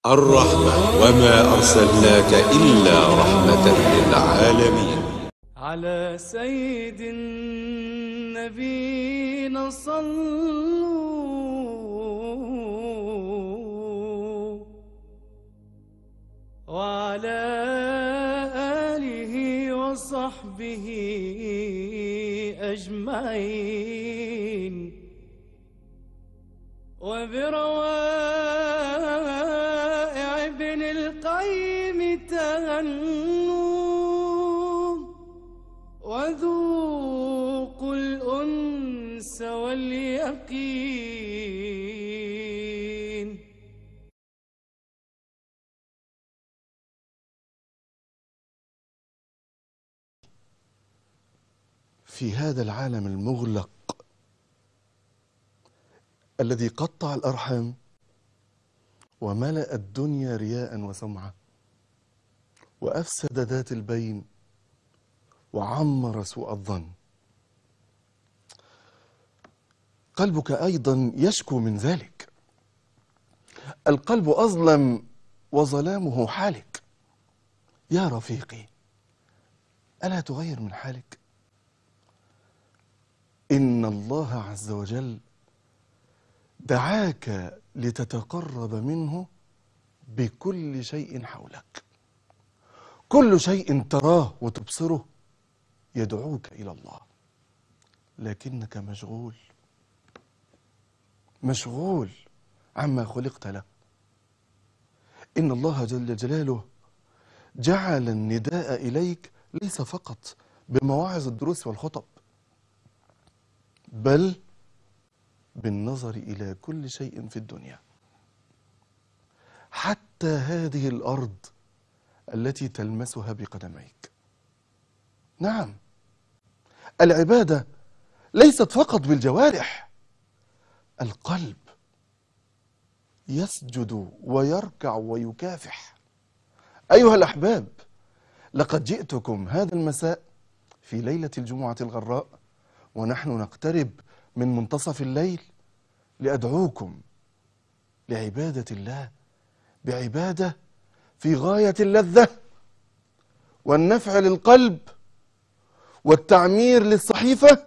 الرحمة وما أرسلناك إلا رحمة للعالمين. على سيد النبينا صلوا وعلى آله وصحبه أجمعين وبروائع ابن القيم تهنوا وذوقوا الأنس واليقين. في هذا العالم المغلق الذي قطع الأرحام وملأ الدنيا رياء وسمعة وأفسد ذات البين وعمر سوء الظن، قلبك أيضا يشكو من ذلك. القلب أظلم وظلامه حالك. يا رفيقي، ألا تغير من حالك؟ إن الله عز وجل دعاك لتتقرب منه بكل شيء حولك. كل شيء تراه وتبصره يدعوك إلى الله، لكنك مشغول عما خلقت له. إن الله جل جلاله جعل النداء إليك ليس فقط بمواعظ الدروس والخطب، بل بالنظر إلى كل شيء في الدنيا، حتى هذه الأرض التي تلمسها بقدميك. نعم، العبادة ليست فقط بالجوارح، القلب يسجد ويركع ويكافح. أيها الأحباب، لقد جئتكم هذا المساء في ليلة الجمعة الغراء ونحن نقترب من منتصف الليل لأدعوكم لعبادة الله، بعبادة في غاية اللذة والنفع للقلب والتعمير للصحيفة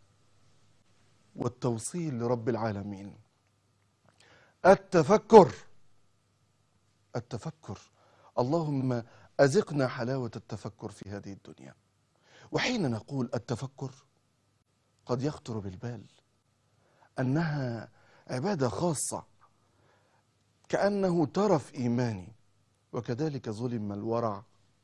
والتوصيل لرب العالمين. التفكر. اللهم أذقنا حلاوة التفكر في هذه الدنيا. وحين نقول التفكر قد يخطر بالبال أنها عبادة خاصة، كأنه ترف إيماني، وكذلك ظلم الورع،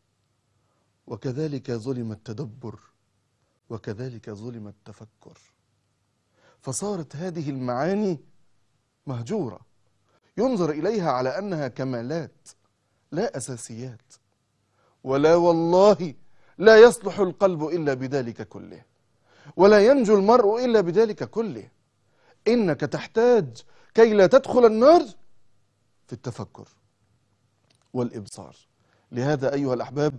وكذلك ظلم التدبر، وكذلك ظلم التفكر. فصارت هذه المعاني مهجورة، ينظر إليها على أنها كمالات لا أساسيات. ولا والله لا يصلح القلب إلا بذلك كله، ولا ينجو المرء إلا بذلك كله. إنك تحتاج كي لا تدخل النار في التفكر والإبصار. لهذا أيها الأحباب،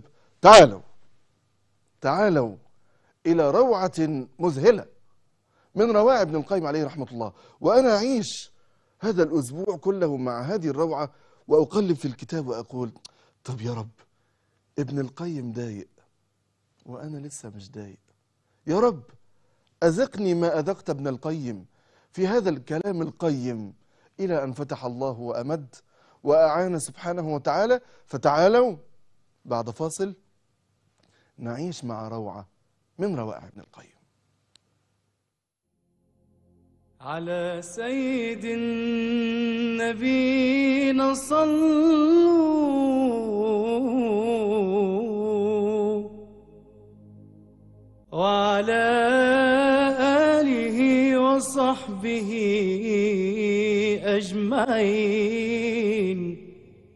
تعالوا إلى روعة مذهلة من روائع ابن القيم عليه رحمة الله. وأنا أعيش هذا الأسبوع كله مع هذه الروعة وأقلب في الكتاب وأقول: طب يا رب، ابن القيم ضايق وأنا لسه مش ضايق. يا رب أذقني ما أذقت ابن القيم في هذا الكلام القيم، إلى أن فتح الله وأمد وأعان سبحانه وتعالى. فتعالوا بعد فاصل نعيش مع روعة من روائع ابن القيم. على سيد النبينا صلوا وعلى آله وصحبه أجمعين.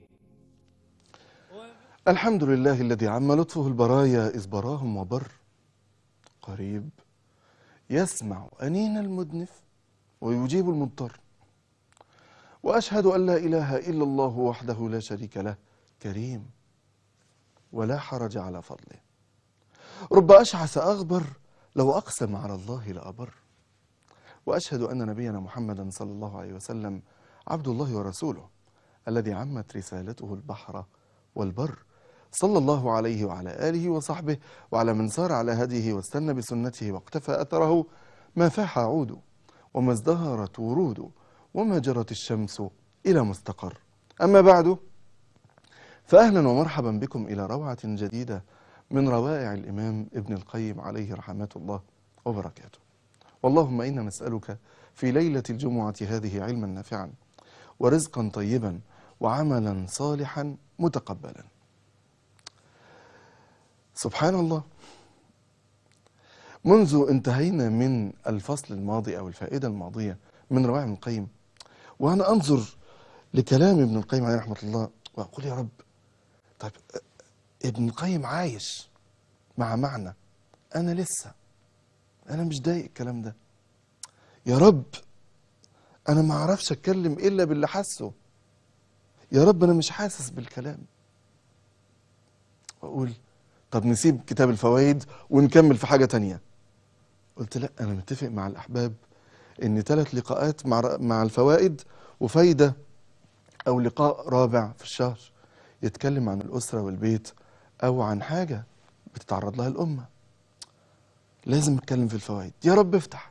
الحمد لله الذي عم لطفه البرايا إذ براهم وبر، قريب يسمع أنين المدنف ويجيب المضطر. وأشهد أن لا إله إلا الله وحده لا شريك له، كريم ولا حرج على فضله. رب أشعث أغبر لو أقسم على الله لأبر. وأشهد أن نبينا محمدا صلى الله عليه وسلم عبد الله ورسوله، الذي عمت رسالته البحر والبر، صلى الله عليه وعلى آله وصحبه وعلى من سار على هديه واستنى بسنته واقتفى أثره، ما فاح عود وما ازدهرت ورود وما جرت الشمس إلى مستقر. أما بعد، فأهلا ومرحبا بكم إلى روعة جديدة من روائع الإمام ابن القيم عليه رحمة الله وبركاته. واللهم إنا نسألك في ليلة الجمعة هذه علما نافعا ورزقا طيبا وعملا صالحا متقبلا. سبحان الله، منذ انتهينا من الفصل الماضي أو الفائدة الماضية من روائع ابن القيم، وأنا أنظر لكلام ابن القيم عليه رحمة الله وأقول يا رب، طيب ابن القيم عايش مع معنى، أنا لسه أنا مش ضايق الكلام ده. يا رب أنا ما أعرفش أتكلم إلا باللي حاسه. يا رب أنا مش حاسس بالكلام. وأقول طب نسيب كتاب الفوائد ونكمل في حاجة تانية. قلت لا، أنا متفق مع الأحباب إن 3 لقاءات مع الفوائد وفايدة أو لقاء رابع في الشهر يتكلم عن الأسرة والبيت أو عن حاجة بتتعرض لها الأمة. لازم نتكلم في الفوائد. يا رب افتح.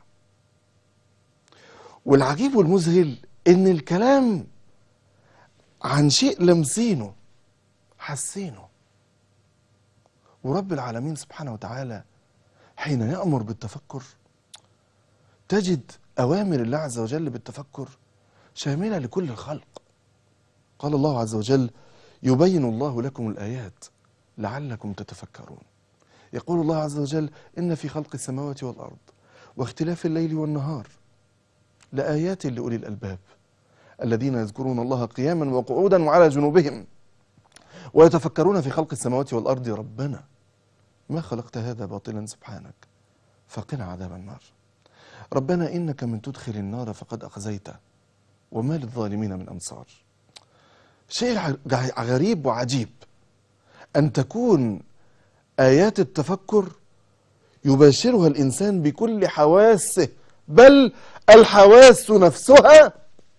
والعجيب والمذهل إن الكلام عن شيء لمسينه حسينه. ورب العالمين سبحانه وتعالى حين يأمر بالتفكر تجد أوامر الله عز وجل بالتفكر شاملة لكل الخلق. قال الله عز وجل: يبين الله لكم الآيات لعلكم تتفكرون. يقول الله عز وجل: إن في خلق السماوات والأرض واختلاف الليل والنهار لآيات لأولي الألباب الذين يذكرون الله قياما وقعودا وعلى جنوبهم ويتفكرون في خلق السماوات والأرض ربنا ما خلقت هذا باطلا سبحانك فقنا عذاب النار. ربنا إنك من تدخل النار فقد أخزيته وما للظالمين من أنصار. شيء غريب وعجيب أن تكون آيات التفكر يباشرها الإنسان بكل حواسه، بل الحواس نفسها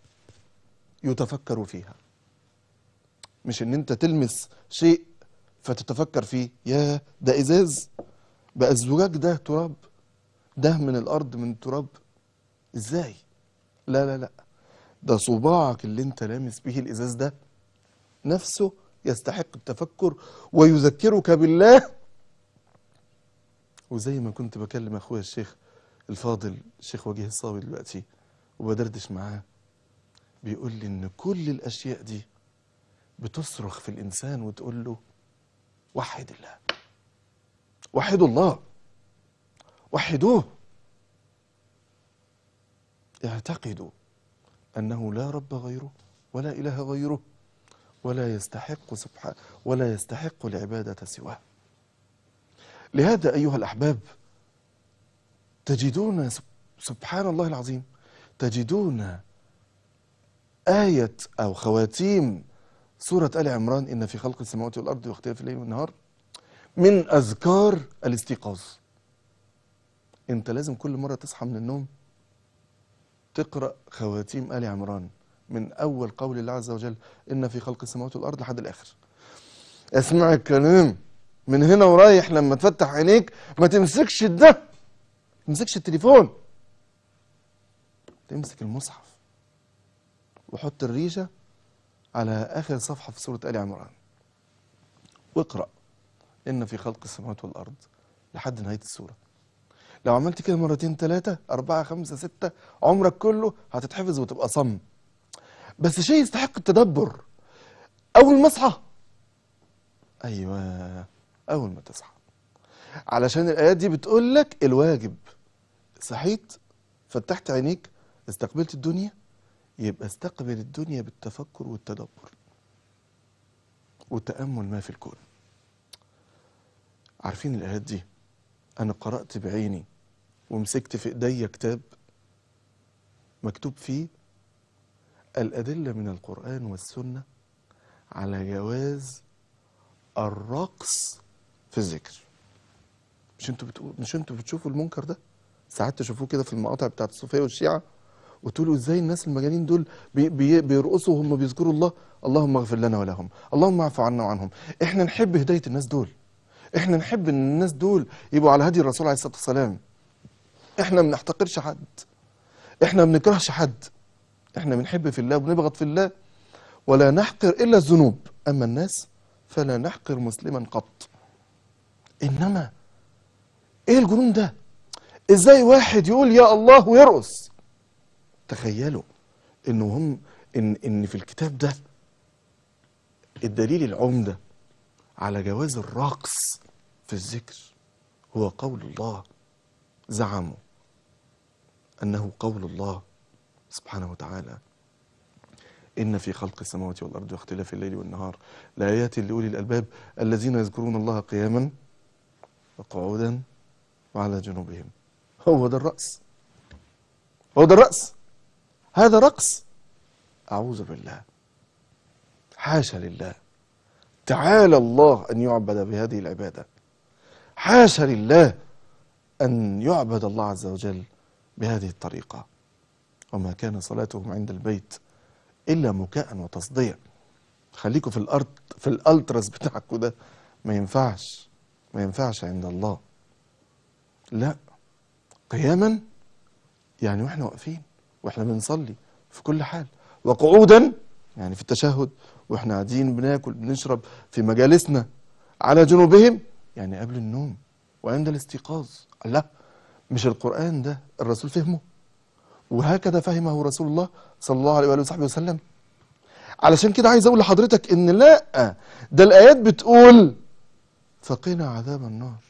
يتفكر فيها. مش ان انت تلمس شيء فتتفكر فيه، يا ده ازاز، بقى الزجاج ده تراب، ده من الارض من التراب، ازاي؟ لا لا لا، ده صباعك اللي انت لامس به الازاز ده نفسه يستحق التفكر ويذكرك بالله. وزي ما كنت بكلم اخويا الشيخ الفاضل الشيخ وجيه الصاوي دلوقتي وبدردش معاه، بيقول لي ان كل الاشياء دي بتصرخ في الانسان وتقول له وحد الله، وحدوا الله، وحدوه، اعتقدوا انه لا رب غيره ولا اله غيره ولا يستحق العبادة سواه. لهذا أيها الأحباب تجدون سبحان الله العظيم، تجدون آية أو خواتيم سورة آل عمران: إن في خلق السماوات والأرض واختلاف الليل والنهار من أذكار الاستيقاظ. أنت لازم كل مرة تصحى من النوم تقرأ خواتيم آل عمران من أول قول الله عز وجل: إن في خلق السماوات والأرض لحد الآخر. اسمع الكلام من هنا ورايح. لما تفتح عينيك ما تمسكش ده، ما تمسكش التليفون، تمسك المصحف وحط الريشة على آخر صفحة في سورة آل عمران واقرأ إن في خلق السماوات والأرض لحد نهاية السورة. لو عملت كده 2 3 4 5 6 عمرك كله هتتحفظ وتبقى صم. بس شيء يستحق التدبر. أول ما اصحى، أيوة أول ما تصحى، علشان الآيات دي بتقول لك الواجب. صحيت، فتحت عينيك، استقبلت الدنيا، يبقى استقبل الدنيا بالتفكر والتدبر وتأمل ما في الكون. عارفين الآيات دي أنا قرأت بعيني ومسكت في إيديا كتاب مكتوب فيه الأدلة من القرآن والسنة على جواز الرقص في الذكر. مش انتوا بتشوفوا المنكر ده؟ ساعات تشوفوه كده في المقاطع بتاعت الصوفية والشيعة وتقولوا ازاي الناس المجانين دول بيرقصوا وهم بيذكروا الله. اللهم اغفر لنا ولهم، اللهم اعف عنا وعنهم. احنا نحب هداية الناس دول، احنا نحب ان الناس دول يبقوا على هدي الرسول عليه الصلاة والسلام. احنا ما بنحتقرش حد، احنا ما بنكرهش حد، احنا بنحب في الله وبنبغض في الله، ولا نحقر الا الذنوب، اما الناس فلا نحقر مسلما قط. انما ايه الجنون ده؟ ازاي واحد يقول يا الله ويرقص؟ تخيلوا ان في الكتاب ده الدليل العمدة على جواز الرقص في الذكر هو قول الله. زعموا أنه قول الله سبحانه وتعالى: إن في خلق السماوات والأرض واختلاف الليل والنهار لآيات لأولي الألباب الذين يذكرون الله قياما وقعودا وعلى جنوبهم. هو ده الرقص، هو ده الرقص، هذا رقص. أعوذ بالله، حاشا لله، تعالى الله أن يعبد بهذه العبادة، حاشا لله أن يعبد الله عز وجل بهذه الطريقة. وما كان صلاتهم عند البيت إلا مكاء وتصدية. خليكوا في الأرض، في الألترس بتاعكوا ده ما ينفعش، ما ينفعش عند الله. لا، قياما يعني واحنا واقفين واحنا بنصلي في كل حال، وقعودا يعني في التشهد واحنا قاعدين بناكل بنشرب في مجالسنا، على جنوبهم يعني قبل النوم وعند الاستيقاظ. لا، مش القرآن ده الرسول فهمه وهكذا فهمه رسول الله صلى الله عليه وآله وصحبه وسلم. علشان كده عايز اقول لحضرتك ان لا، ده الآيات بتقول فقنا عذاب النار.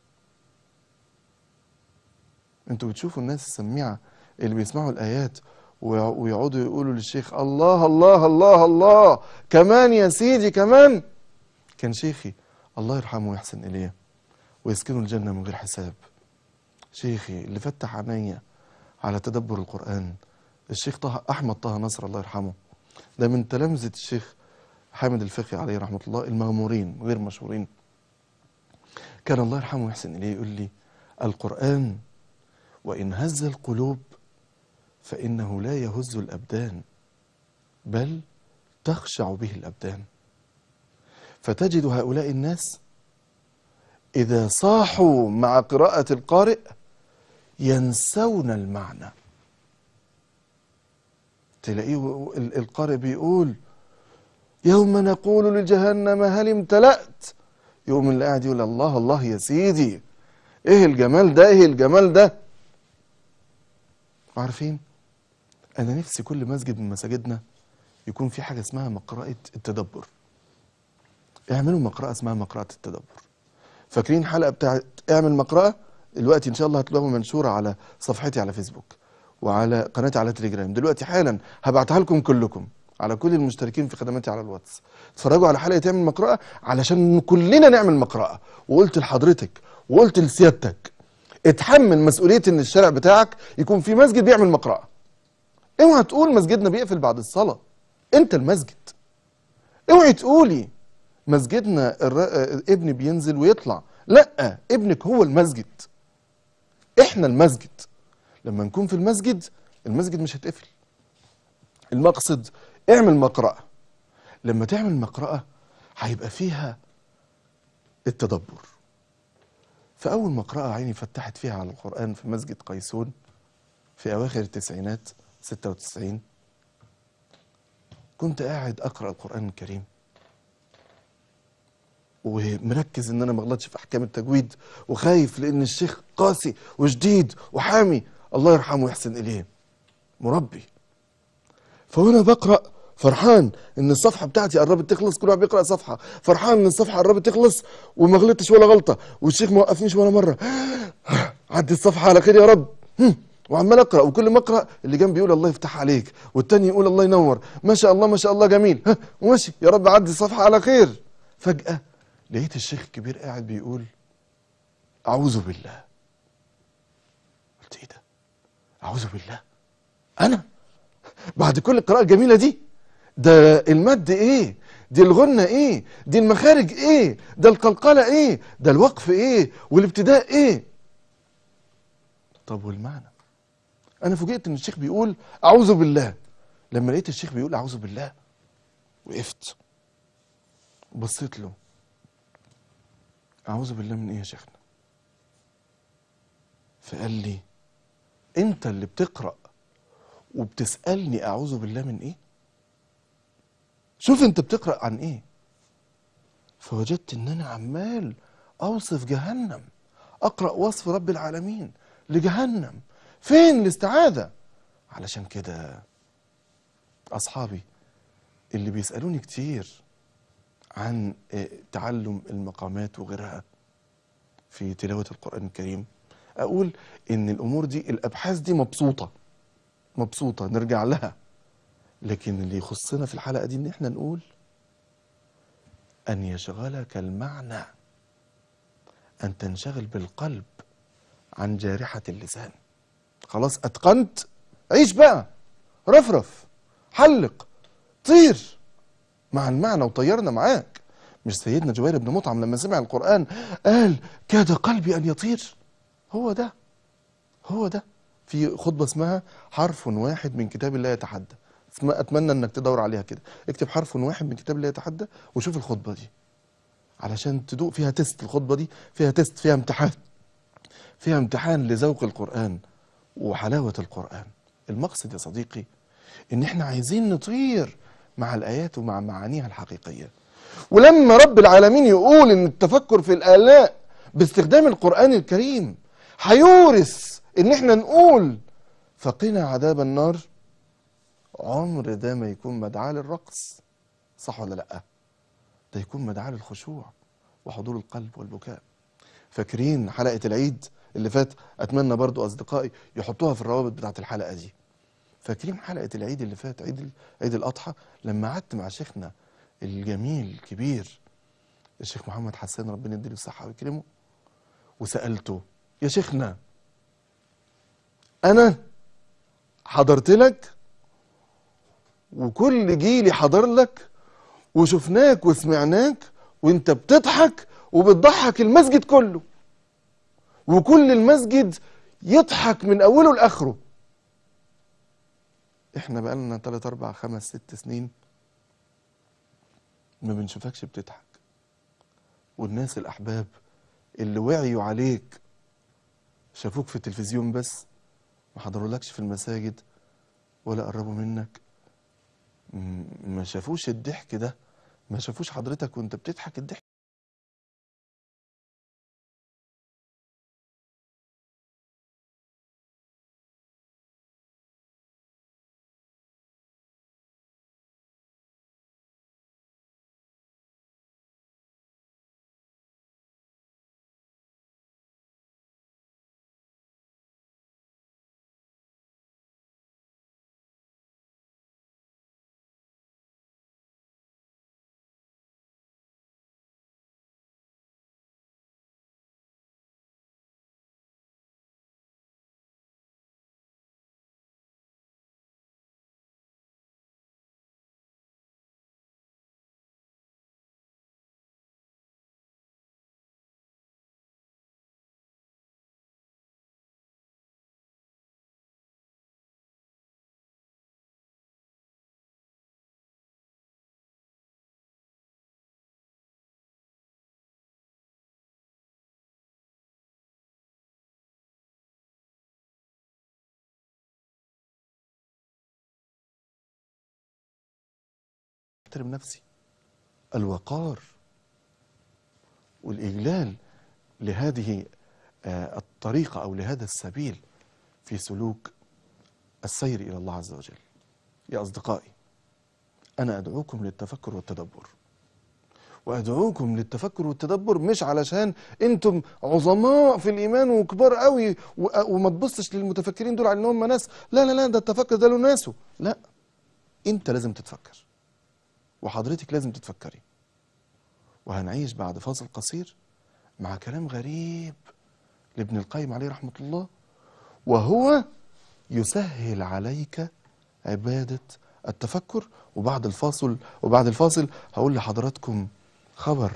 انتوا بتشوفوا الناس السميعة اللي بيسمعوا الآيات ويقعدوا يقولوا للشيخ الله الله الله الله، كمان يا سيدي كمان. كان شيخي الله يرحمه ويحسن إليه ويسكنه الجنة من غير حساب، شيخي اللي فتح عينيا على تدبر القرآن، الشيخ أحمد طه نصر الله يرحمه، ده من تلامذة الشيخ حامد الفقي عليه رحمة الله المغمورين غير مشهورين. كان الله يرحمه ويحسن إليه يقول لي: القرآن وإن هز القلوب فإنه لا يهز الأبدان بل تخشع به الأبدان. فتجد هؤلاء الناس إذا صاحوا مع قراءة القارئ ينسون المعنى. تلاقيه القارئ بيقول يوم نقول لجهنم هل امتلأت، يقوم اللي قاعد يقول الله الله يا سيدي، ايه الجمال ده، ايه الجمال ده. عارفين، انا نفسي كل مسجد من مساجدنا يكون في حاجة اسمها مقرأة التدبر. اعملوا مقرأة اسمها مقرأة التدبر. فاكرين حلقة بتاعت اعمل مقرأة؟ دلوقتي ان شاء الله هتلاقوها منشورة على صفحتي على فيسبوك وعلى قناتي على تليجرام. دلوقتي حالا هبعتها لكم كلكم على كل المشتركين في خدماتي على الواتس. اتفرجوا على حلقة اعمل مقرأة علشان كلنا نعمل مقرأة. وقلت لحضرتك وقلت لسيادتك اتحمل مسؤولية ان الشارع بتاعك يكون في مسجد بيعمل مقرأة. اوعى تقول مسجدنا بيقفل بعد الصلاة، انت المسجد. اوعي تقولي مسجدنا ابني بينزل ويطلع، لا، ابنك هو المسجد، احنا المسجد. لما نكون في المسجد المسجد مش هتقفل. المقصد اعمل مقرأة. لما تعمل مقرأة هيبقى فيها التدبر. فأول مقرأة عيني فتحت فيها على القرآن في مسجد قيسون في أواخر التسعينات 96. كنت قاعد أقرأ القرآن الكريم ومركز ان انا ما اغلطش في احكام التجويد، وخايف لان الشيخ قاسي وشديد وحامي الله يرحمه ويحسن اليه مربي. فوانا بقرا فرحان ان الصفحه بتاعتي قربت تخلص، كل واحد بيقرا صفحه، فرحان ان الصفحه قربت تخلص وما غلطتش ولا غلطه، والشيخ ما وقفنيش ولا مره. عدي الصفحه على خير يا رب. وعمال اقرا، وكل ما اقرا اللي جنبي يقول الله يفتح عليك، والتاني يقول الله ينور، ما شاء الله ما شاء الله جميل، وماشي يا رب عدي الصفحه على خير. فجاه لقيت الشيخ الكبير قاعد بيقول أعوذ بالله. قلت إيه ده؟ أعوذ بالله؟ أنا؟ بعد كل القراءة الجميلة دي؟ ده المد إيه؟ دي الغنة إيه؟ دي المخارج إيه؟ ده القلقلة إيه؟ ده الوقف إيه؟ والابتداء إيه؟ طب والمعنى؟ انا فوجئت ان الشيخ بيقول اعوذ بالله. لما لقيت الشيخ بيقول اعوذ بالله وقفت وبصيت له، اعوذ بالله من ايه يا شيخنا؟ فقال لي انت اللي بتقرأ وبتسألني اعوذ بالله من ايه؟ شوف انت بتقرأ عن ايه؟ فوجدت ان انا عمال اوصف جهنم، اقرأ وصف رب العالمين لجهنم. فين الاستعاذة؟ علشان كده اصحابي اللي بيسألوني كتير عن تعلم المقامات وغيرها في تلاوة القرآن الكريم، اقول ان الامور دي الابحاث دي مبسوطة نرجع لها، لكن اللي يخصنا في الحلقة دي ان احنا نقول ان يشغلك المعنى، ان تنشغل بالقلب عن جارحة اللسان. خلاص اتقنت، عيش بقى، رفرف، حلق، طير مع المعنى وطيرنا معاك. مش سيدنا جبير بن مطعم لما سمع القرآن قال كاد قلبي ان يطير؟ هو ده في خطبة اسمها حرف واحد من كتاب الله يتحدى، اتمنى انك تدور عليها كده، اكتب حرف واحد من كتاب الله يتحدى وشوف الخطبة دي علشان تدوق فيها تيست. الخطبة دي فيها تيست، فيها امتحان لذوق القرآن وحلاوة القرآن. المقصد يا صديقي ان احنا عايزين نطير مع الآيات ومع معانيها الحقيقية. ولما رب العالمين يقول ان التفكر في الآلاء باستخدام القرآن الكريم هيورث ان احنا نقول فقنا عذاب النار، عمر ده ما يكون مدعاة للرقص، صح ولا لأ؟ ده يكون مدعاة للخشوع وحضور القلب والبكاء. فاكرين حلقة العيد اللي فات؟ أتمنى برضو أصدقائي يحطوها في الروابط بتاعت الحلقة دي. فاكرين حلقة العيد اللي فات، عيد الأضحى، لما قعدت مع شيخنا الجميل الكبير الشيخ محمد حسان ربنا يديله الصحة ويكرمه، وسألته يا شيخنا أنا حضرت لك وكل جيلي حضر لك وشفناك وسمعناك وانت بتضحك وبتضحك المسجد كله، وكل المسجد يضحك من اوله لاخره. احنا بقالنا 3 4 5 6 سنين ما بنشوفكش بتضحك، والناس الاحباب اللي وعيوا عليك شافوك في التلفزيون بس، ما حضرولكش في المساجد ولا قربوا منك، ما شافوش الضحك ده، ما شافوش حضرتك وانت بتضحك الضحك. احترم نفسي، الوقار والإجلال لهذه الطريقة أو لهذا السبيل في سلوك السير إلى الله عز وجل. يا أصدقائي أنا أدعوكم للتفكر والتدبر، وأدعوكم للتفكر والتدبر مش علشان أنتم عظماء في الإيمان وكبار قوي وما تبصش للمتفكرين دول على أنهم ناس، لا لا لا، ده التفكر ده له ناسه، لا، أنت لازم تتفكر وحضرتك لازم تتفكري. وهنعيش بعد فاصل قصير مع كلام غريب لابن القيم عليه رحمة الله، وهو يسهل عليك عبادة التفكر. وبعد الفاصل هقول لحضراتكم خبر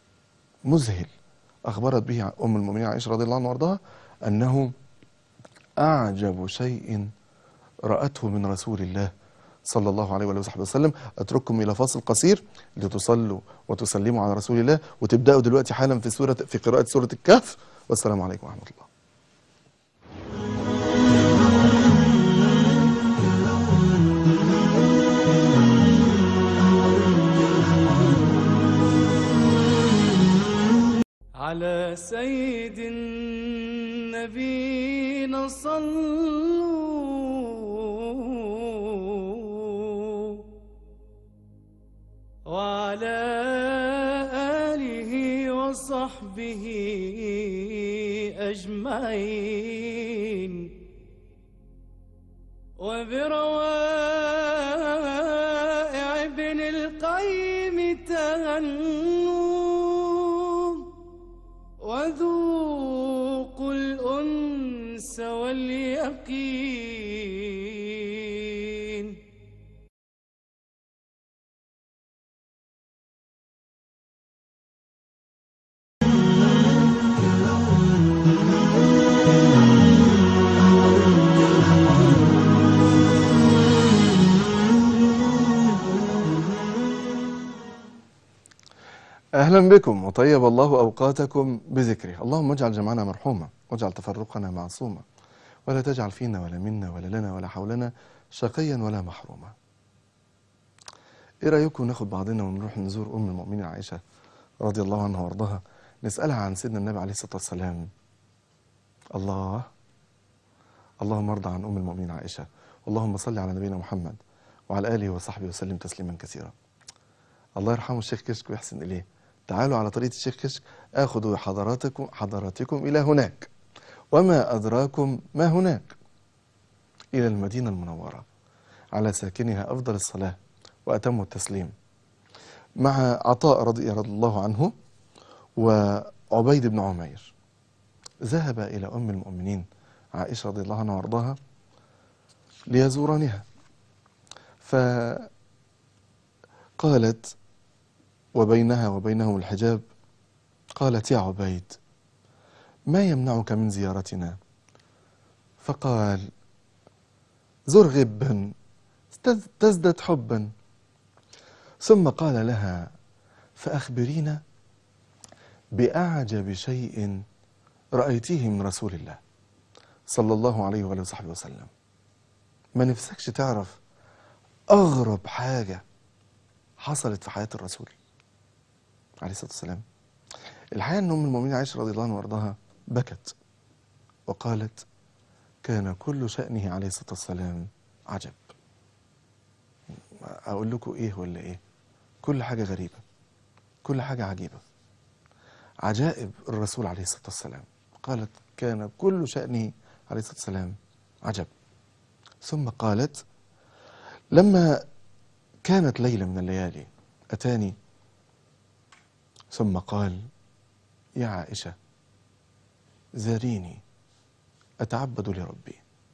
مذهل أخبرت به أم المؤمنين عائشة رضي الله عنها وارضاها، أنه أعجب شيء رأته من رسول الله صلى الله عليه وآله وصحبه وسلم. أترككم إلى فاصل قصير لتصلوا وتسلموا على رسول الله، وتبدأوا دلوقتي حالا في قراءة سورة الكهف. والسلام عليكم ورحمة الله. على سيد النبينا صلوا، وعلى آله وصحبه أجمعين، وبروائع ابن القيم تهنوا، وذوقوا الأنس واليقين. أهلا بكم، وطيب الله أوقاتكم بذكره. اللهم اجعل جمعنا مرحوما، واجعل تفرقنا معصوما، ولا تجعل فينا ولا منا ولا لنا ولا حولنا شقيا ولا محروما. إيه رأيكم ناخد بعضنا ونروح نزور أم المؤمنين عائشة رضي الله عنها وارضاها، نسألها عن سيدنا النبي عليه الصلاة والسلام. اللهم ارضى عن أم المؤمنين عائشة، اللهم صل على نبينا محمد وعلى آله وصحبه وسلم تسليما كثيرا. الله يرحمه الشيخ كشك ويحسن إليه. تعالوا على طريقة الشيخ كشك، آخذوا حضراتكم إلى هناك، وما أدراكم ما هناك، إلى المدينة المنورة على ساكنها أفضل الصلاة وأتم التسليم، مع عطاء رضي الله عنه وعبيد بن عمير. ذهب إلى أم المؤمنين عائشة رضي الله عنها وارضاها ليزورانها، فقالت وبينها وبينهم الحجاب، قالت: يا عبيد، ما يمنعك من زيارتنا؟ فقال: زر غبا تزدد حبا. ثم قال لها: فأخبرينا بأعجب شيء رأيتيه من رسول الله صلى الله عليه وآله وصحبه وسلم. ما نفسكش تعرف أغرب حاجة حصلت في حياة الرسول عليه الصلاة والسلام؟ الحقيقة أن أم المؤمنين عائشة رضي الله عنها وارضاها بكت وقالت: كان كل شأنه عليه الصلاة والسلام عجب. أقول لكم إيه ولا إيه؟ كل حاجة غريبة، كل حاجة عجيبة، عجائب الرسول عليه الصلاة والسلام. قالت: كان كل شأنه عليه الصلاة والسلام عجب. ثم قالت: لما كانت ليلة من الليالي أتاني ثم قال: يا عائشة، زاريني أتعبد لربي.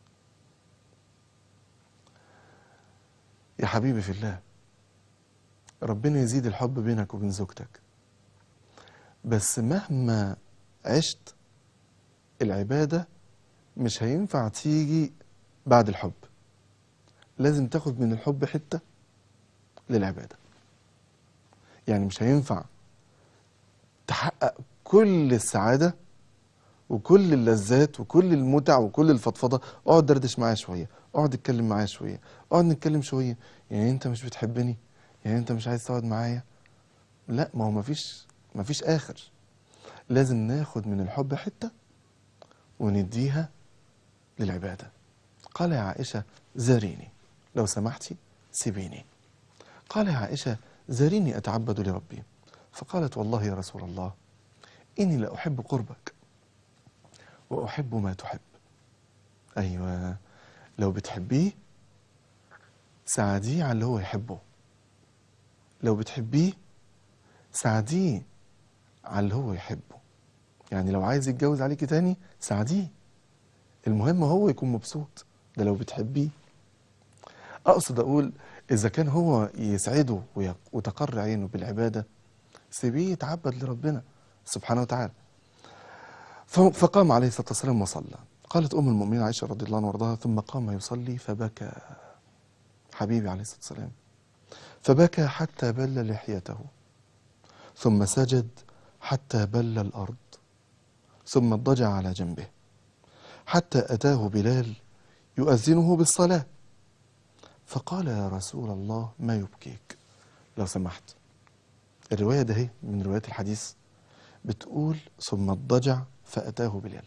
يا حبيبي في الله، ربنا يزيد الحب بينك وبين زوجتك، بس مهما عشت العبادة مش هينفع تيجي بعد الحب، لازم تاخد من الحب حتة للعبادة. يعني مش هينفع تحقق كل السعادة وكل اللذات وكل المتع وكل الفضفضة. اقعد دردش معايا شوية، اقعد اتكلم معايا شوية، اقعد نتكلم شوية. يعني انت مش بتحبني؟ يعني انت مش عايز تقعد معايا؟ لا، ما هو مفيش آخر. لازم ناخد من الحب حتة ونديها للعبادة. قال: يا عائشة، زاريني، لو سمحتي سيبيني. قال: يا عائشة، زاريني أتعبد لربي. فقالت: والله يا رسول الله، إني لأحب قربك وأحب ما تحب. أيوة، لو بتحبيه ساعديه على اللي هو يحبه، لو بتحبيه ساعديه على اللي هو يحبه. يعني لو عايز يتجوز عليكي تاني ساعديه، المهم هو يكون مبسوط، ده لو بتحبيه. أقصد أقول إذا كان هو يسعده وتقر عينه بالعبادة، سيبيه يتعبد لربنا سبحانه وتعالى. فقام عليه الصلاة والسلام وصلى. قالت أم المؤمنين عائشة رضي الله عنها وارضاها: ثم قام يصلي فبكى حبيبي عليه الصلاة والسلام، فبكى حتى بل لحيته، ثم سجد حتى بل الأرض، ثم اضطجع على جنبه حتى أتاه بلال يؤذنه بالصلاة، فقال: يا رسول الله ما يبكيك؟ لو سمحت، الرواية ده هي من روايات الحديث بتقول ثم اضطجع فأتاه بلال.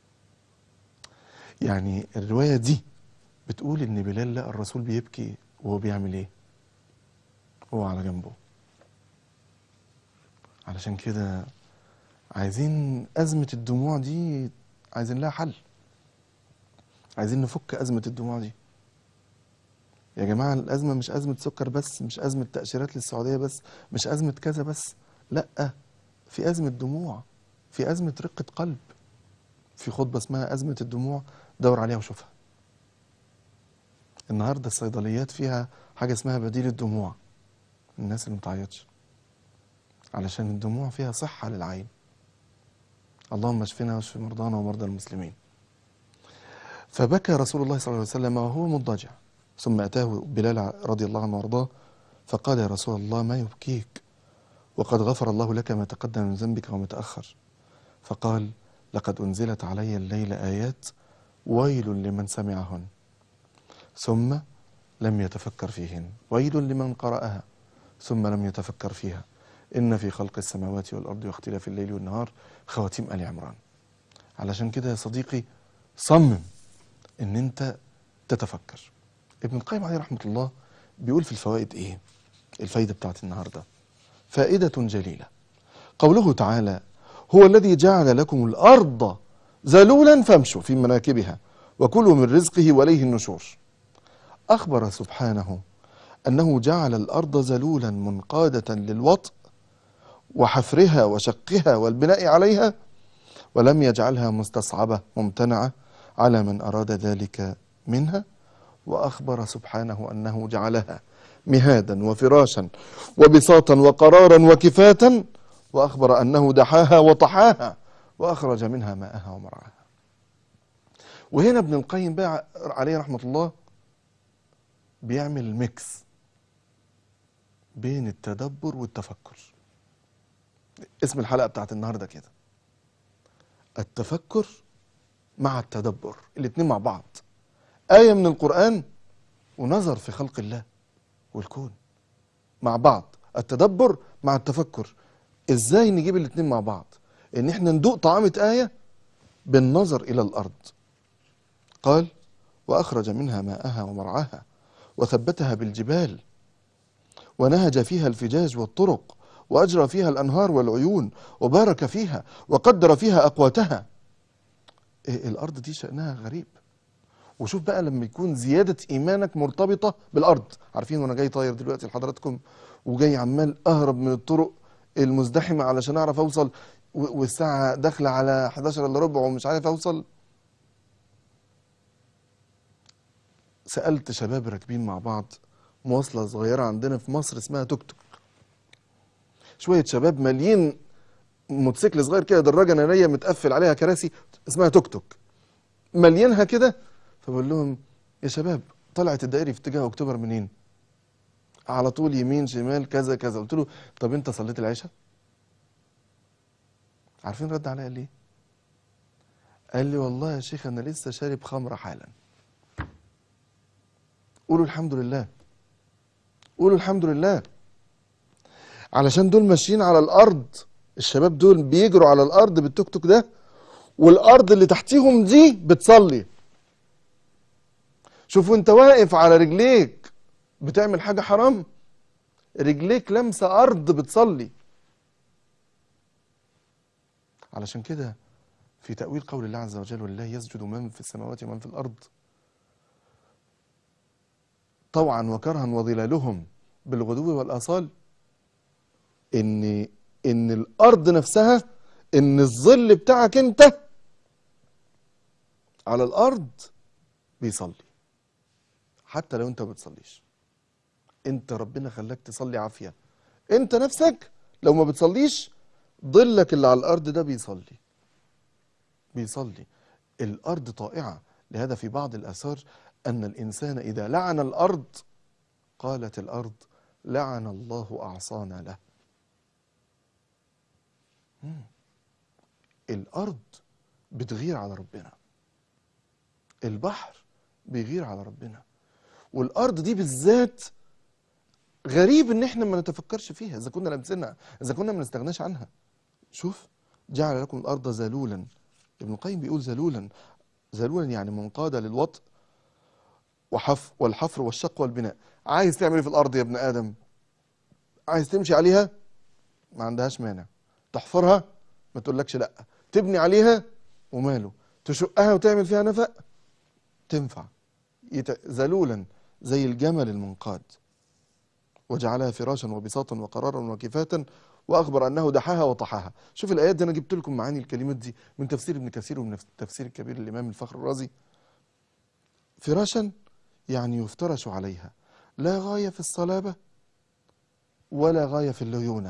يعني الرواية دي بتقول إن بلال لقى الرسول بيبكي وهو بيعمل إيه؟ هو على جنبه. علشان كده عايزين أزمة الدموع دي، عايزين لها حل، عايزين نفك أزمة الدموع دي. يا جماعة الأزمة مش أزمة سكر بس، مش أزمة تأشيرات للسعودية بس، مش أزمة كذا بس، لأ، في أزمة دموع، في أزمة رقة قلب. في خطبة اسمها أزمة الدموع، دور عليها وشوفها. النهاردة الصيدليات فيها حاجة اسمها بديل الدموع، الناس اللي متعيطش، علشان الدموع فيها صحة للعين. اللهم اشفنا واشف مرضانا ومرضى المسلمين. فبكى رسول الله صلى الله عليه وسلم وهو مضطجع، ثم أتاه بلال رضي الله عنه وارضاه فقال: يا رسول الله ما يبكيك؟ وقد غفر الله لك ما تقدم من ذنبك وما تأخر. فقال: لقد أنزلت علي الليل آيات ويل لمن سمعهن ثم لم يتفكر فيهن، ويل لمن قرأها ثم لم يتفكر فيها، إن في خلق السماوات والأرض واختلاف الليل والنهار. خواتيم آل عمران. علشان كده يا صديقي صمم إن أنت تتفكر. ابن القيم عليه رحمة الله بيقول في الفوائد إيه؟ الفايدة بتاعت النهاردة فائدة جليلة. قوله تعالى: هو الذي جعل لكم الأرض ذلولا فامشوا في مناكبها وكلوا من رزقه وإليه النشور. أخبر سبحانه أنه جعل الأرض ذلولا منقادة للوطء وحفرها وشقها والبناء عليها، ولم يجعلها مستصعبة ممتنعة على من أراد ذلك منها. وأخبر سبحانه أنه جعلها مهادا وفراشا وبساطا وقرارا وكفاة، وأخبر أنه دحاها وطحاها وأخرج منها ماءها ومرعاها. وهنا ابن القيم بقى عليه رحمة الله بيعمل ميكس بين التدبر والتفكر. اسم الحلقة بتاعت النهاردة كده: التفكر مع التدبر، الاتنين مع بعض. آية من القرآن ونظر في خلق الله والكون مع بعض، التدبر مع التفكر. ازاي نجيب الاتنين مع بعض؟ ان احنا ندوق طعامة آية بالنظر إلى الأرض. قال: وأخرج منها ماءها ومرعاها وثبتها بالجبال ونهج فيها الفجاج والطرق وأجرى فيها الأنهار والعيون وبارك فيها وقدر فيها أقواتها. الأرض دي شأنها غريب. وشوف بقى لما يكون زيادة إيمانك مرتبطة بالأرض. عارفين وأنا جاي طاير دلوقتي لحضراتكم وجاي عمال أهرب من الطرق المزدحمة علشان أعرف أوصل، والساعة داخلة على 11 إلا ربع ومش عارف أوصل، سألت شباب راكبين مع بعض مواصلة صغيرة عندنا في مصر اسمها توك توك. شوية شباب مالين موتوسيكل صغير كده، دراجة نارية متقفل عليها كراسي اسمها توك توك، مليانها كده. فبقول لهم: يا شباب طلعت الدائري في اتجاه اكتوبر منين؟ على طول يمين شمال كذا كذا. قلت له: طب انت صليت العشاء؟ عارفين رد عليا قال لي؟ قال لي: والله يا شيخ انا لسه شارب خمره حالا. قولوا الحمد لله، قولوا الحمد لله. علشان دول ماشيين على الارض، الشباب دول بيجروا على الارض بالتوك توك ده، والارض اللي تحتيهم دي بتصلي. شوفوا انت واقف على رجليك بتعمل حاجة حرام، رجليك لمسة ارض بتصلي. علشان كده في تأويل قول الله عز وجل: ولله يسجد من في السماوات ومن في الارض طوعا وكرها وظلالهم بالغدو والآصال، ان الارض نفسها، ان الظل بتاعك انت على الارض بيصلي حتى لو انت ما بتصليش. انت ربنا خلاك تصلي عافية، انت نفسك لو ما بتصليش ظلك اللي على الارض ده بيصلي. الأرض طائعة. لهذا في بعض الآثار أن الإنسان إذا لعن الأرض قالت الأرض لعن الله أعصانا له. الأرض بتغير على ربنا، البحر بيغير على ربنا، والأرض دي بالذات غريب ان احنا ما نتفكرش فيها اذا كنا لمسناها، اذا كنا ما نستغناش عنها. شوف، جعل لكم الارض ذلولا. ابن القيم بيقول ذلولا، ذلولا يعني منقادة للوطء والحفر والشق والبناء. عايز تعمل ايه في الارض يا ابن ادم؟ عايز تمشي عليها ما عندهاش مانع، تحفرها ما تقولكش لا، تبني عليها وماله، تشقها وتعمل فيها نفق تنفع. ذلولا زي الجمل المنقاد. وجعلها فراشا وبساطا وقرارا وكفاتا واخبر انه دحاها وطحاها. شوف الايات دي، انا جبت لكم معاني الكلمات دي من تفسير ابن كثير ومن تفسير الكبير الامام الفخر الرازي. فراشا يعني يفترش عليها، لا غايه في الصلابه ولا غايه في الليونه.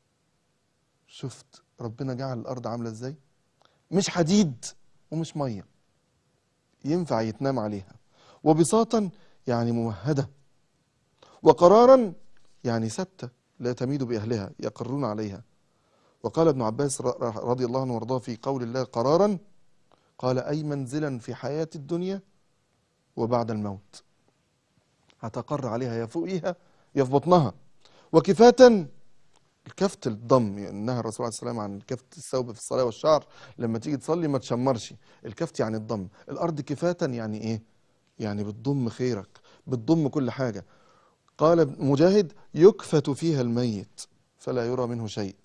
شفت ربنا جعل الارض عامله ازاي؟ مش حديد ومش ميه، ينفع يتنام عليها. وبساطا يعني ممهده، وقرارا يعني ثابته لا تميد باهلها، يقرون عليها. وقال ابن عباس رضي الله عنه وارضاه في قول الله قرارا، قال اي منزلا في حياه الدنيا وبعد الموت، هتقر عليها يا فوقيها يا في بطنها. وكفاتا، الكفت الضم، يعني نهى الرسول عليه السلام عن كفت الثوب في الصلاه والشعر، لما تيجي تصلي ما تشمرش. الكفت يعني الضم. الارض كفاتا يعني ايه؟ يعني بتضم خيرك، بتضم كل حاجه. قال مجاهد يكفت فيها الميت فلا يرى منه شيء.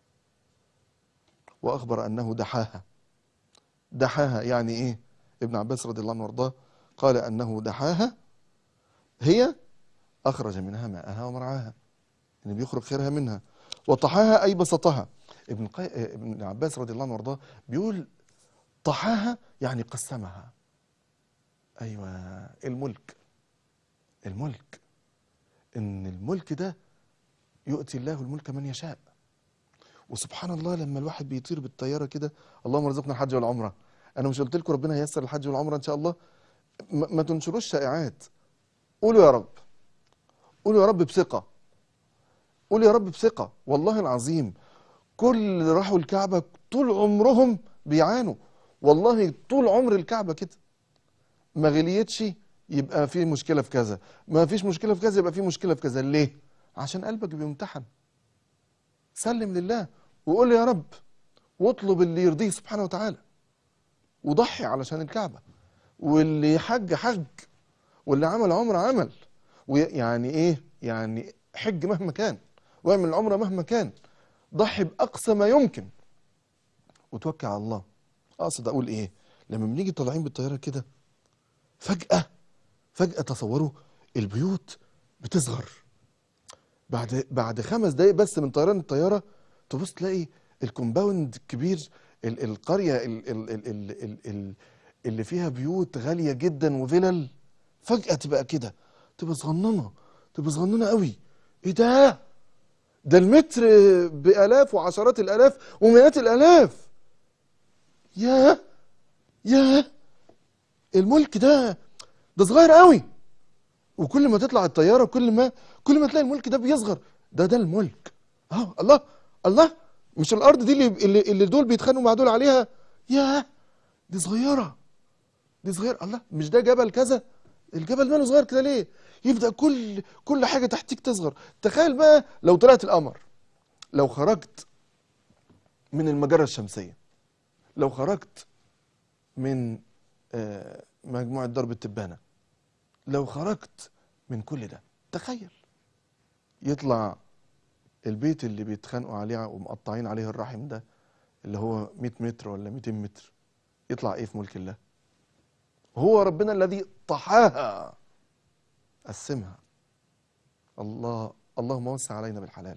واخبر انه دحاها. دحاها يعني ايه؟ ابن عباس رضي الله عنه وارضاه قال انه دحاها هي اخرج منها ومرعاها، يعني بيخرج خيرها منها. وطحاها اي بسطها. ابن عباس رضي الله عنه وارضاه بيقول طحاها يعني قسمها. ايوه، الملك ان الملك ده يؤتي الله الملك من يشاء. وسبحان الله لما الواحد بيطير بالطياره كده، اللهم ارزقنا الحج والعمره. انا مش قلت لكم ربنا هييسر الحج والعمره ان شاء الله؟ ما تنشروش شائعات، قولوا يا رب، قولوا يا رب بثقه، قولوا يا رب بثقه. والله العظيم كل اللي راحوا الكعبه طول عمرهم بيعانوا، والله طول عمر الكعبه كده، ما غليتش يبقى في مشكله في كذا، ما فيش مشكله في كذا يبقى في مشكله في كذا. ليه؟ عشان قلبك بيمتحن. سلم لله وقول يا رب، واطلب اللي يرضيه سبحانه وتعالى، وضحي علشان الكعبه. واللي حج، واللي عمل عمره عمل. ويعني ايه؟ يعني حج مهما كان، واعمل العمره مهما كان، ضحي باقصى ما يمكن وتوكل على الله. اقصد اقول ايه؟ لما بنيجي طالعين بالطياره كده فجاه تصوروا البيوت بتصغر. بعد 5 دقايق بس من طيران الطياره تبص تلاقي الكومباوند الكبير، القريه اللي فيها بيوت غاليه جدا وفلل، فجاه تبقى كده، تبقى صغننه قوي. ايه ده المتر بالاف وعشرات الالاف ومئات الالاف. ياه الملك ده صغير قوي. وكل ما تطلع الطياره كل ما تلاقي الملك ده بيصغر. ده الملك. الله، مش الارض دي اللي دول بيتخانقوا مع دول عليها؟ ياه دي صغيره. الله، مش ده جبل كذا؟ الجبل ماله صغير كده ليه؟ يبدا كل حاجه تحتيك تصغر. تخيل بقى لو طلعت القمر، لو خرجت من المجره الشمسيه، لو خرجت من مجموعه درب التبانه، لو خرجت من كل ده، تخيل يطلع البيت اللي بيتخانقوا عليه ومقطعين عليه الرحم ده، اللي هو 100 متر ولا 200 متر، يطلع ايه في ملك الله؟ هو ربنا الذي طحاها، قسمها. اللهم وسع علينا بالحلال.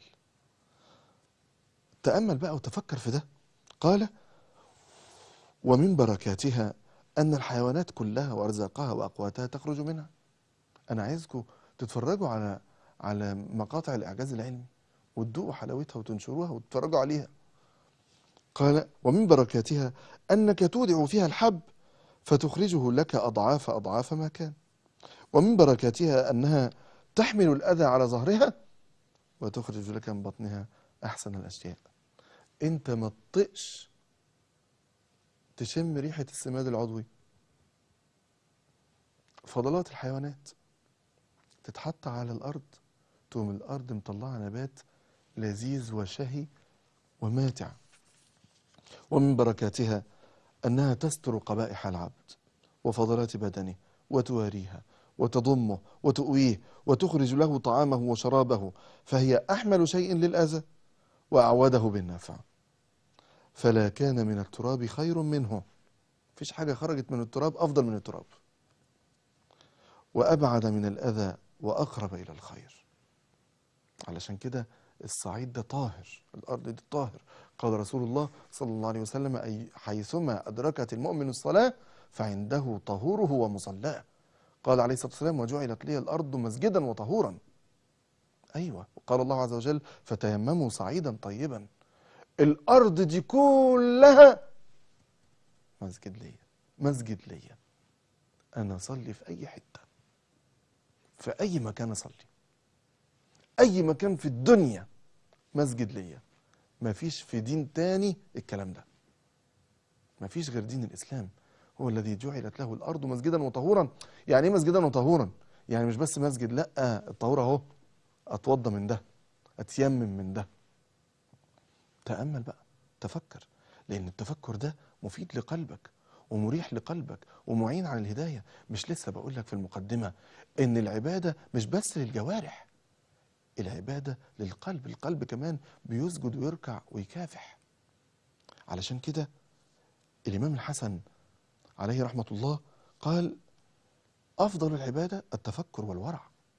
تأمل بقى وتفكر في ده. قال ومن بركاتها أن الحيوانات كلها وأرزاقها وأقواتها تخرج منها. أنا عايزكم تتفرجوا على مقاطع الإعجاز العلمي وتدوقوا حلاوتها وتنشروها وتتفرجوا عليها. قال ومن بركاتها أنك تودع فيها الحب فتخرجه لك أضعاف أضعاف ما كان. ومن بركاتها أنها تحمل الأذى على ظهرها وتخرج لك من بطنها أحسن الأشياء. أنت ما تطقش تشم ريحة السماد العضوي. فضلات الحيوانات تتحط على الأرض، تقوم الأرض مطلعة نبات لذيذ وشهي وماتع. ومن بركاتها أنها تستر قبائح العبد وفضلات بدنه وتواريها وتضمه وتؤويه وتخرج له طعامه وشرابه، فهي أحمل شيء للأذى وأعوده بالنفع. فلا كان من التراب خير منه، فيش حاجة خرجت من التراب أفضل من التراب، وأبعد من الأذى وأقرب إلى الخير. علشان كده الصعيد ده طاهر، الأرض دي طاهر. قال رسول الله صلى الله عليه وسلم: أي حيثما أدركت المؤمن الصلاة فعنده طهوره ومصلاه. قال عليه الصلاة والسلام: وجعلت لي الأرض مسجدا وطهورا. أيوة. وقال الله عز وجل: فتيمموا صعيدا طيبا. الأرض دي كلها مسجد ليا، مسجد ليا. أنا أصلي في أي حتة، في أي مكان أصلي، أي مكان في الدنيا مسجد ليا. مفيش في دين تاني الكلام ده، مفيش غير دين الإسلام. هو الذي جعلت له الأرض مسجدا وطهورا. يعني إيه مسجدا وطهورا؟ يعني مش بس مسجد، لأ، الطهور أهو، أتوضى من ده، أتيمم من ده. تأمل بقى، تفكر، لأن التفكر ده مفيد لقلبك ومريح لقلبك ومعين على الهداية. مش لسه بقول لك في المقدمة إن العبادة مش بس للجوارح، العبادة للقلب. القلب كمان بيسجد ويركع ويكافح. علشان كده الإمام الحسن عليه رحمة الله قال: أفضل العبادة التفكر والورع.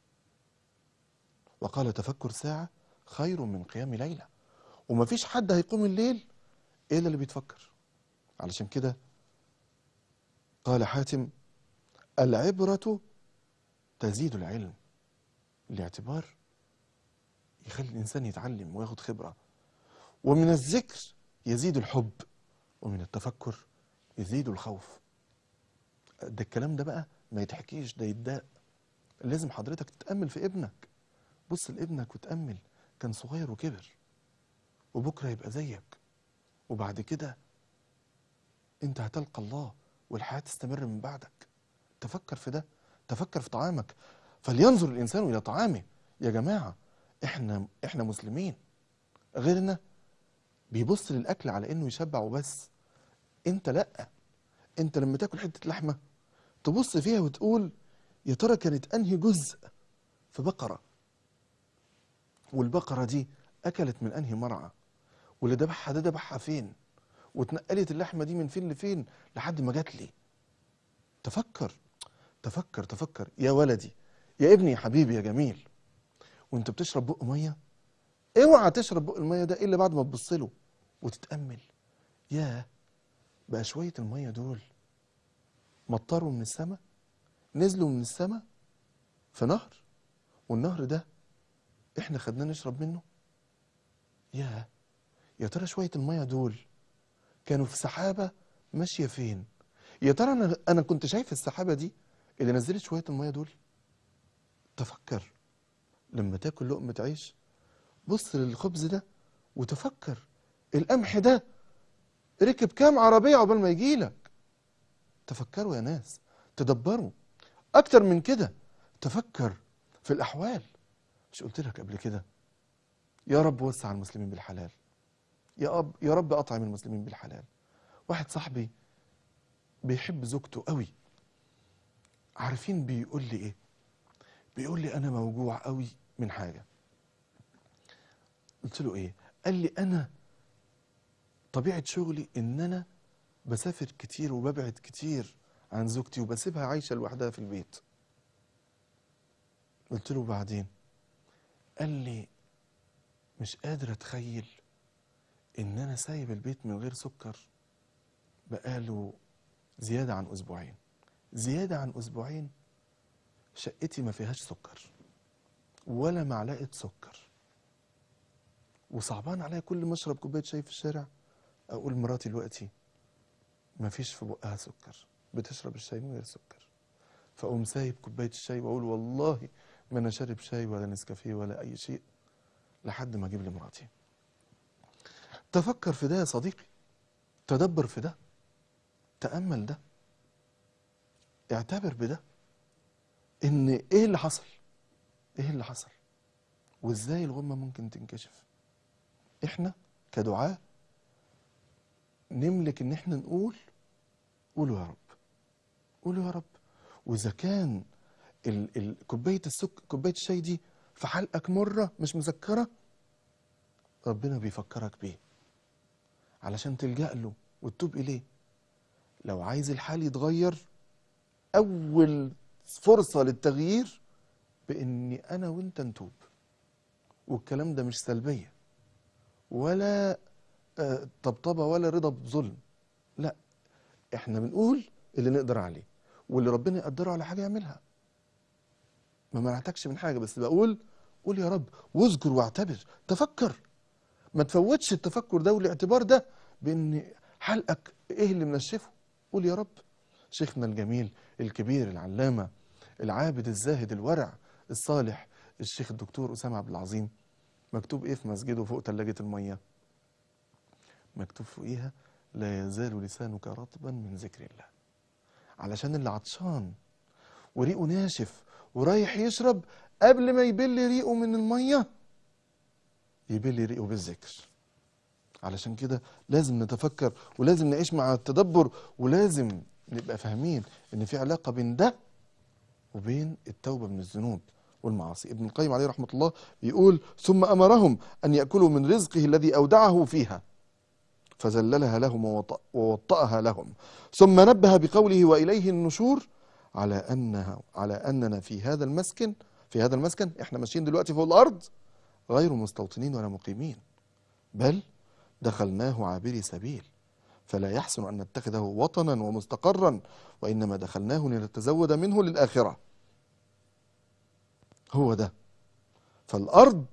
وقال: تفكر ساعة خير من قيام ليلة. ومفيش حد هيقوم الليل إلا اللي بيتفكر. علشان كده قال حاتم: العبرة تزيد العلم. الاعتبار يخلي الإنسان يتعلم وياخد خبرة. ومن الذكر يزيد الحب، ومن التفكر يزيد الخوف. ده الكلام ده بقى ما يتحكيش، ده يتداق. لازم حضرتك تتأمل في ابنك. بص لابنك وتأمل، كان صغير وكبر، وبكرة يبقى زيك، وبعد كده انت هتلقى الله والحياة تستمر من بعدك. تفكر في ده، تفكر في طعامك. فلينظر الإنسان إلى طعامه. يا جماعة، احنا مسلمين، غيرنا بيبص للأكل على إنه يشبع وبس. انت لأ، انت لما تاكل حتة لحمة تبص فيها وتقول: يا ترى كانت أنهي جزء في بقرة، والبقرة دي أكلت من أنهي مرعى، واللي ذبحها ده ذبحها فين، واتنقلت اللحمة دي من فين لفين لحد ما جات لي. تفكر تفكر تفكر يا ولدي، يا ابني، يا حبيبي، يا جميل. وانت بتشرب بق مية، اوعى تشرب بق المية ده إلا بعد ما تبص له وتتأمل: ياه، بقى شوية المية دول مطروا من السماء، نزلوا من السماء في نهر، والنهر ده احنا خدناه نشرب منه. ياه، يا ترى شوية المية دول كانوا في سحابة ماشية فين؟ يا ترى أنا كنت شايف السحابة دي اللي نزلت شوية المية دول؟ تفكر لما تاكل لقمة عيش، بص للخبز ده وتفكر: القمح ده ركب كام عربية عقبال ما يجيلك. تفكروا يا ناس، تدبروا. أكتر من كده، تفكر في الأحوال. مش قلت لك قبل كده: يا رب وسع المسلمين بالحلال، يا رب أطعم المسلمين بالحلال. واحد صاحبي بيحب زوجته قوي، عارفين بيقول لي ايه؟ بيقول لي: انا موجوع قوي من حاجة. قلت له: ايه؟ قال لي: انا طبيعة شغلي ان انا بسافر كتير وببعد كتير عن زوجتي وبسيبها عايشة لوحدها في البيت. قلت له: بعدين؟ قال لي: مش قادر اتخيل ان انا سايب البيت من غير سكر بقاله زيادة عن اسبوعين. زيادة عن اسبوعين شقتي ما فيهاش سكر ولا معلقة سكر، وصعبان عليا كل ما اشرب كوباية شاي في الشارع اقول مراتي دلوقتي ما فيش في بقها سكر، بتشرب الشاي من غير سكر، فأقوم سايب كوباية الشاي وأقول والله ما أنا شارب شاي ولا نسكافيه ولا أي شيء لحد ما أجيب لمراتي. تفكر في ده يا صديقي، تدبر في ده، تأمل ده، اعتبر بده، إن إيه اللي حصل؟ إيه اللي حصل؟ وإزاي الغمة ممكن تنكشف؟ إحنا كدعاة نملك إن إحنا نقول قولوا يا رب، قولوا يا رب. وإذا كان كوباية كوباية الشاي دي في حلقك مرة مش مسكرة، ربنا بيفكرك بيه علشان تلجأ له وتتوب إليه. لو عايز الحال يتغير، أول فرصة للتغيير بإني أنا وإنت نتوب. والكلام ده مش سلبية ولا طبطبة ولا رضا بظلم، لا، إحنا بنقول اللي نقدر عليه، واللي ربنا يقدره على حاجة يعملها. ما منعتكش من حاجة، بس بقول قول يا رب، واذكر واعتبر، تفكر. ما تفوتش التفكر ده والاعتبار ده بان حلقك ايه اللي منشفه. قول يا رب. شيخنا الجميل الكبير العلامة العابد الزاهد الورع الصالح الشيخ الدكتور أسامة عبد العظيم، مكتوب ايه في مسجده فوق ثلاجة المية؟ مكتوب فوقيها لا يزال لسانك رطبا من ذكر الله. علشان اللي عطشان وريقه ناشف ورايح يشرب، قبل ما يبل ريقه من المية يبل ريقه بالذكر. علشان كده لازم نتفكر، ولازم نعيش مع التدبر، ولازم نبقى فاهمين ان في علاقة بين ده وبين التوبة من الذنوب والمعاصي. ابن القيم عليه رحمة الله بيقول ثم أمرهم أن يأكلوا من رزقه الذي أودعه فيها فذللها لهم ووطأها لهم، ثم نبه بقوله وإليه النشور على أننا في هذا المسكن احنا ماشيين دلوقتي فوق الأرض غير مستوطنين ولا مقيمين، بل دخلناه عابري سبيل، فلا يحسن أن نتخذه وطنا ومستقرا، وإنما دخلناه لنتزود منه للآخرة. هو ده. فالأرض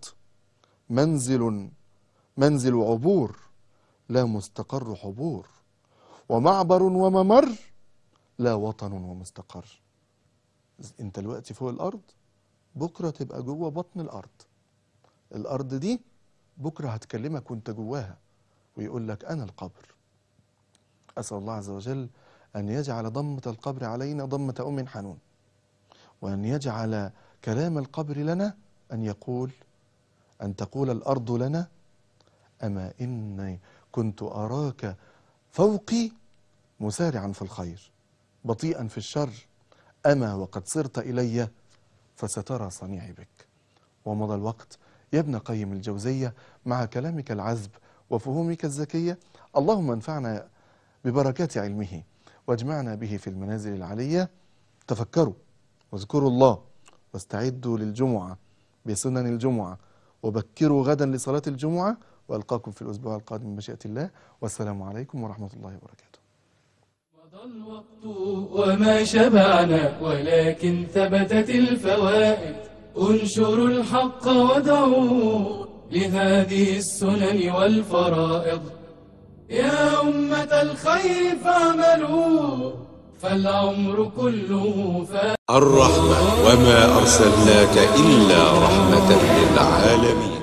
منزل عبور لا مستقر حبور، ومعبر وممر لا وطن ومستقر. انت دلوقتي فوق الأرض، بكرة تبقى جوه بطن الأرض. الأرض دي بكرة هتكلمك وانت جواها ويقول لك أنا القبر. أسأل الله عز وجل أن يجعل ضمة القبر علينا ضمة أم حنون، وأن يجعل كلام القبر لنا أن تقول الأرض لنا أما إني كنت أراك فوقي مسارعا في الخير بطيئا في الشر، أما وقد صرت إلي فسترى صنيعي بك. ومضى الوقت يا ابن قيم الجوزية مع كلامك العذب وفهومك الذكية. اللهم انفعنا ببركات علمه واجمعنا به في المنازل العلية. تفكروا واذكروا الله واستعدوا للجمعة بسنن الجمعة، وبكروا غدا لصلاة الجمعة، وألقاكم في الأسبوع القادم بمشيئة الله، والسلام عليكم ورحمة الله وبركاته. مضى الوقت وما شبعنا ولكن ثبتت الفوائد. انشروا الحق ودعوا لهذه السنن والفرائض. يا أمة الخير فاعملوا فالعمر كله الرحمة وما أرسلناك إلا رحمة للعالمين.